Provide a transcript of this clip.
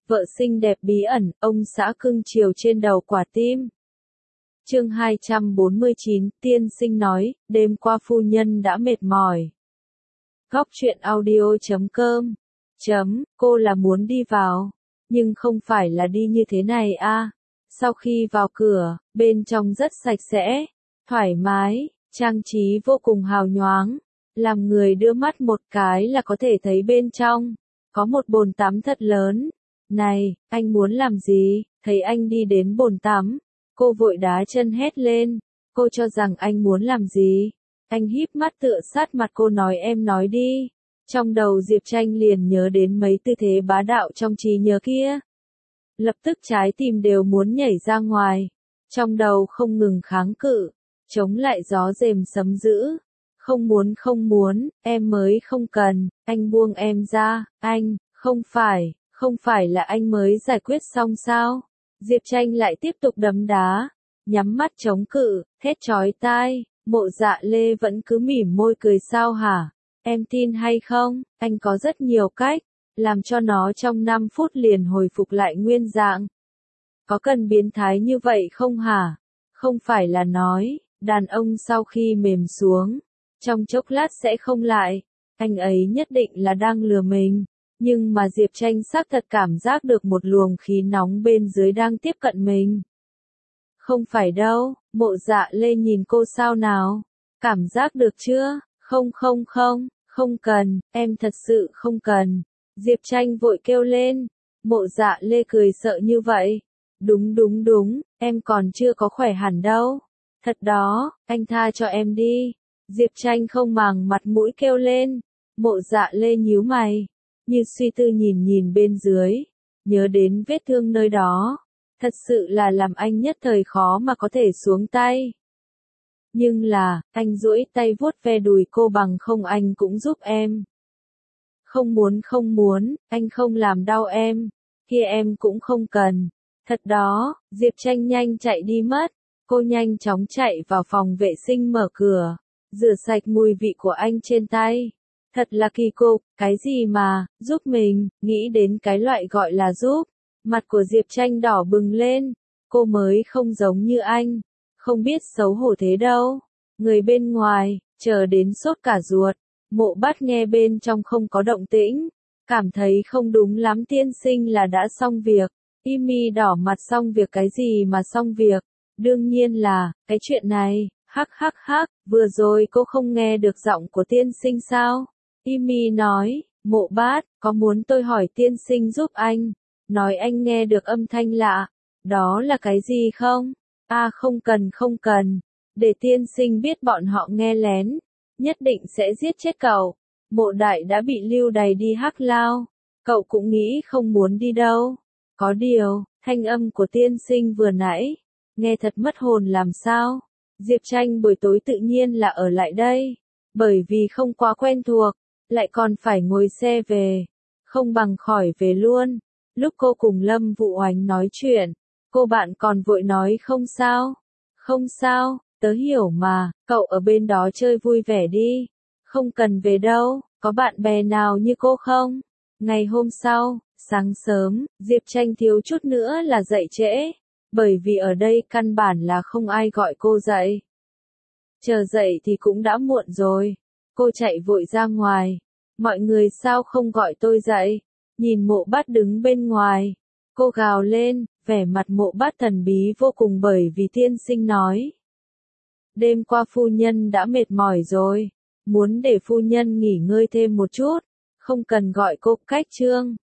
vợ xinh đẹp bí ẩn, ông xã cưng chiều trên đầu quả tim. Chương 249, tiên sinh nói, đêm qua phu nhân đã mệt mỏi. Góc truyện audio.com. Cô là muốn đi vào, nhưng không phải là đi như thế này a. Sau khi vào cửa, bên trong rất sạch sẽ, thoải mái, trang trí vô cùng hào nhoáng, làm người đưa mắt một cái là có thể thấy bên trong, có một bồn tắm thật lớn. Này, anh muốn làm gì? Thấy anh đi đến bồn tắm, cô vội đá chân hét lên, cô cho rằng anh muốn làm gì? Anh híp mắt tựa sát mặt cô nói em nói đi. Trong đầu Diệp Tranh liền nhớ đến mấy tư thế bá đạo trong trí nhớ kia. Lập tức trái tim đều muốn nhảy ra ngoài. Trong đầu không ngừng kháng cự, chống lại gió rềm sấm dữ. Không muốn, em mới không cần, anh buông em ra, anh, không phải là anh mới giải quyết xong sao? Diệp Tranh lại tiếp tục đấm đá, nhắm mắt chống cự, thét chói tai, Mộ Dạ Lê vẫn cứ mỉm môi cười sao hả? Em tin hay không, anh có rất nhiều cách, làm cho nó trong 5 phút liền hồi phục lại nguyên dạng. Có cần biến thái như vậy không hả? Không phải là nói, đàn ông sau khi mềm xuống, trong chốc lát sẽ không lại, anh ấy nhất định là đang lừa mình. Nhưng mà Diệp Tranh xác thật cảm giác được một luồng khí nóng bên dưới đang tiếp cận mình. Không phải đâu, Mộ Dạ Lê nhìn cô sao nào? Cảm giác được chưa? Không cần, em thật sự không cần. Diệp Tranh vội kêu lên. Mộ Dạ Lê cười sợ như vậy. Đúng, em còn chưa có khỏe hẳn đâu. Thật đó, anh tha cho em đi. Diệp Tranh không màng mặt mũi kêu lên. Mộ Dạ Lê nhíu mày, như suy tư nhìn bên dưới, nhớ đến vết thương nơi đó. Thật sự là làm anh nhất thời khó mà có thể xuống tay. Nhưng là, anh duỗi tay vuốt ve đùi cô bằng không anh cũng giúp em. Không muốn, anh không làm đau em, kia em cũng không cần. Thật đó, Diệp Tranh nhanh chạy đi mất, cô nhanh chóng chạy vào phòng vệ sinh mở cửa, rửa sạch mùi vị của anh trên tay. Thật là kỳ cục, cái gì mà, giúp mình, nghĩ đến cái loại gọi là giúp. Mặt của Diệp Tranh đỏ bừng lên, cô mới không giống như anh, không biết xấu hổ thế đâu. Người bên ngoài, chờ đến sốt cả ruột, Mộ Bát nghe bên trong không có động tĩnh, cảm thấy không đúng lắm tiên sinh là đã xong việc. Imi đỏ mặt xong việc cái gì mà xong việc, đương nhiên là, cái chuyện này, hắc, vừa rồi cô không nghe được giọng của tiên sinh sao? Imi nói, Mộ Bát, có muốn tôi hỏi tiên sinh giúp anh? Nói anh nghe được âm thanh lạ, đó là cái gì không? Không cần, để tiên sinh biết bọn họ nghe lén, nhất định sẽ giết chết cậu. Mộ Đại đã bị lưu đày đi Hắc Lao, cậu cũng nghĩ không muốn đi đâu. Có điều, thanh âm của tiên sinh vừa nãy, nghe thật mất hồn làm sao? Diệp Tranh buổi tối tự nhiên là ở lại đây, bởi vì không quá quen thuộc, lại còn phải ngồi xe về, không bằng khỏi về luôn. Lúc cô cùng Lâm Vũ Oánh nói chuyện, cô bạn còn vội nói không sao, tớ hiểu mà, cậu ở bên đó chơi vui vẻ đi, không cần về đâu, có bạn bè nào như cô không? Ngày hôm sau, sáng sớm, Diệp Tranh thiếu chút nữa là dậy trễ, bởi vì ở đây căn bản là không ai gọi cô dậy. Chờ dậy thì cũng đã muộn rồi, cô chạy vội ra ngoài, mọi người sao không gọi tôi dậy? Nhìn Mộ Bát đứng bên ngoài, cô gào lên, vẻ mặt Mộ Bát thần bí vô cùng bởi vì tiên sinh nói. Đêm qua phu nhân đã mệt mỏi rồi, muốn để phu nhân nghỉ ngơi thêm một chút, không cần gọi cô cách trương.